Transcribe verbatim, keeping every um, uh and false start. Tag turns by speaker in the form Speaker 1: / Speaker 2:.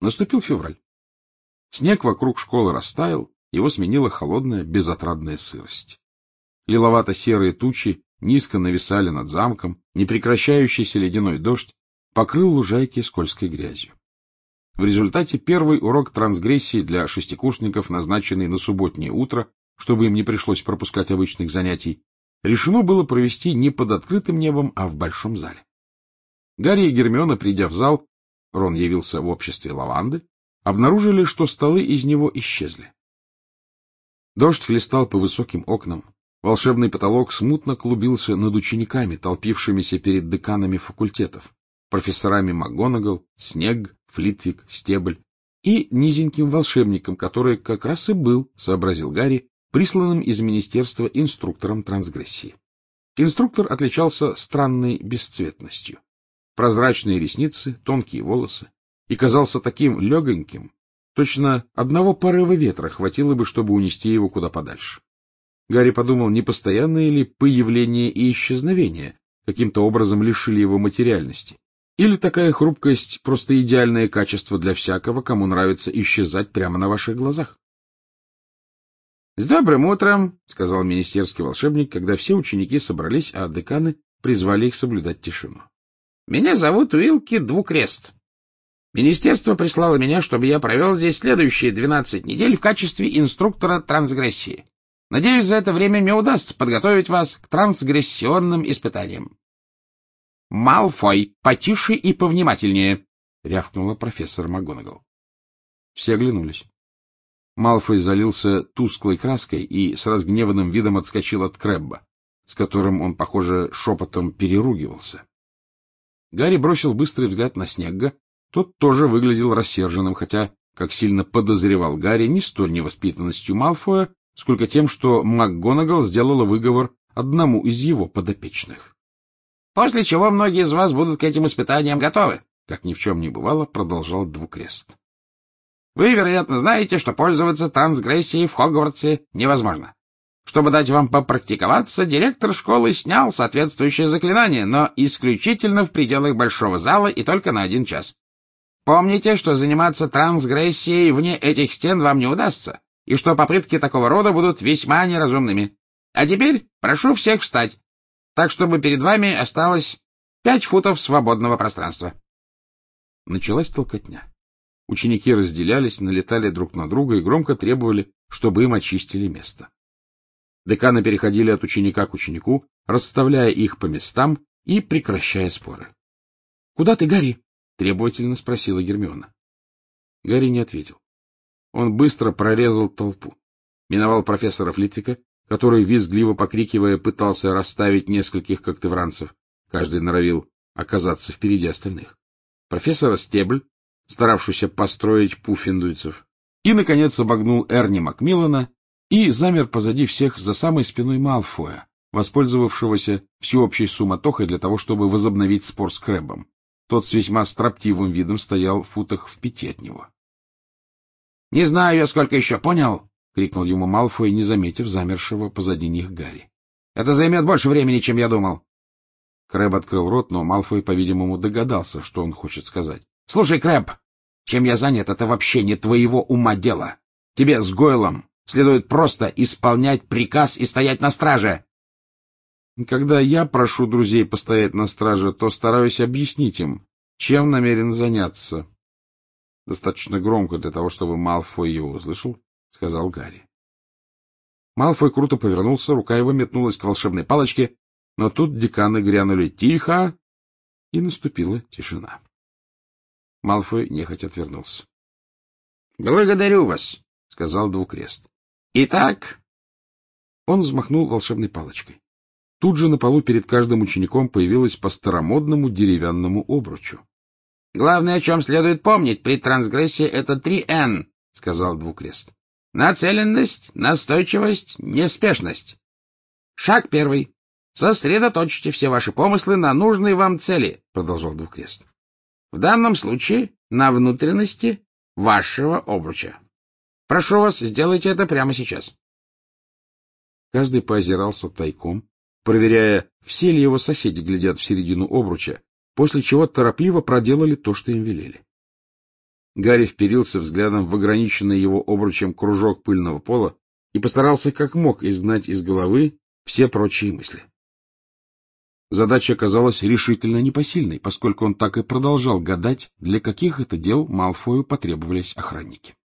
Speaker 1: Наступил февраль. Снег вокруг школы растаял, его сменила холодная, безотрадная сырость. Лиловато-серые тучи низко нависали над замком, непрекращающийся ледяной дождь покрыл лужайки скользкой грязью. В результате первый урок трансгрессии для шестикурсников, назначенный на субботнее утро, чтобы им не пришлось пропускать обычных занятий, решено было провести не под открытым небом, а в большом зале. Гарри и Гермиона, придя в зал, Рон явился в обществе Лаванды, обнаружили, что столы из него исчезли. Дождь хлестал по высоким окнам. Волшебный потолок смутно клубился над учениками, толпившимися перед деканами факультетов, профессорами МакГонагал, Снегг, Флитвик, Стебль и низеньким волшебником, который как раз и был, сообразил Гарри, присланным из министерства инструктором трансгрессии. Инструктор отличался странной бесцветностью. Прозрачные ресницы, тонкие волосы, и казался таким легоньким, точно одного порыва ветра хватило бы, чтобы унести его куда подальше. Гарри подумал, не постоянное ли появление и исчезновение каким-то образом лишили его материальности, или такая хрупкость — просто идеальное качество для всякого, кому нравится исчезать прямо на ваших глазах. — С добрым утром, — сказал министерский волшебник, когда все ученики собрались, а деканы призвали их соблюдать тишину. — Меня зовут Уилки Двукрест. Министерство прислало меня, чтобы я провел здесь следующие двенадцать недель в качестве инструктора трансгрессии. Надеюсь, за это время мне удастся подготовить вас к трансгрессионным испытаниям. — Малфой, потише и повнимательнее, — рявкнула профессор МакГонагал. Все оглянулись. Малфой залился тусклой краской и с разгневанным видом отскочил от Крэбба, с которым он, похоже, шепотом переругивался. Гарри бросил быстрый взгляд на Снегга. Тот тоже выглядел рассерженным, хотя, как сильно подозревал Гарри, не столь невоспитанностью Малфоя, сколько тем, что МакГонагал сделала выговор одному из его подопечных. — После чего многие из вас будут к этим испытаниям готовы, — как ни в чем не бывало, продолжал Двукрест. — Вы, вероятно, знаете, что пользоваться трансгрессией в Хогвартсе невозможно. Чтобы дать вам попрактиковаться, директор школы снял соответствующее заклинание, но исключительно в пределах большого зала и только на один час. Помните, что заниматься трансгрессией вне этих стен вам не удастся, и что попытки такого рода будут весьма неразумными. А теперь прошу всех встать, так чтобы перед вами осталось пять футов свободного пространства. Началась толкотня. Ученики разделялись, налетали друг на друга и громко требовали, чтобы им очистили место. Деканы переходили от ученика к ученику, расставляя их по местам и прекращая споры. — Куда ты, Гарри? — требовательно спросила Гермиона. Гарри не ответил. Он быстро прорезал толпу, миновал профессора Флитвика, который, визгливо покрикивая, пытался расставить нескольких когтевранцев, каждый норовил оказаться впереди остальных, профессора Стебль, старавшуюся построить пуффиндуйцев, и, наконец, обогнул Эрни Макмиллана и замер позади всех за самой спиной Малфоя, воспользовавшегося всеобщей суматохой для того, чтобы возобновить спор с Крэббом. Тот с весьма строптивым видом стоял в футах в пяти от него. — Не знаю я, сколько еще, понял? — крикнул ему Малфой, не заметив замершего позади них Гарри. — Это займет больше времени, чем я думал. Крэбб открыл рот, но Малфой, по-видимому, догадался, что он хочет сказать. — Слушай, Крэбб, чем я занят, это вообще не твоего ума дело. Тебе с Гойлом следует просто исполнять приказ и стоять на страже. Когда я прошу друзей постоять на страже, то стараюсь объяснить им, чем намерен заняться. Достаточно громко для того, чтобы Малфой его услышал, — сказал Гарри. Малфой круто повернулся, рука его метнулась к волшебной палочке, но тут деканы грянули «Тихо!» и наступила тишина. Малфой нехотя отвернулся. — Благодарю вас, — сказал Двукрест. — Итак... Он взмахнул волшебной палочкой. Тут же на полу перед каждым учеником появилось по старомодному деревянному обручу. — Главное, о чем следует помнить при трансгрессии, это три эн, — сказал Двукрест. — Нацеленность, настойчивость, неспешность. Шаг первый. Сосредоточьте все ваши помыслы на нужной вам цели, — продолжал Двукрест. В данном случае на внутренности вашего обруча. Прошу вас, сделайте это прямо сейчас. Каждый поозирался тайком, проверяя, все ли его соседи глядят в середину обруча, после чего торопливо проделали то, что им велели. Гарри вперился взглядом в ограниченный его обручем кружок пыльного пола и постарался как мог изгнать из головы все прочие мысли. Задача оказалась решительно непосильной, поскольку он так и продолжал гадать, для каких это дел Малфою потребовались охранники.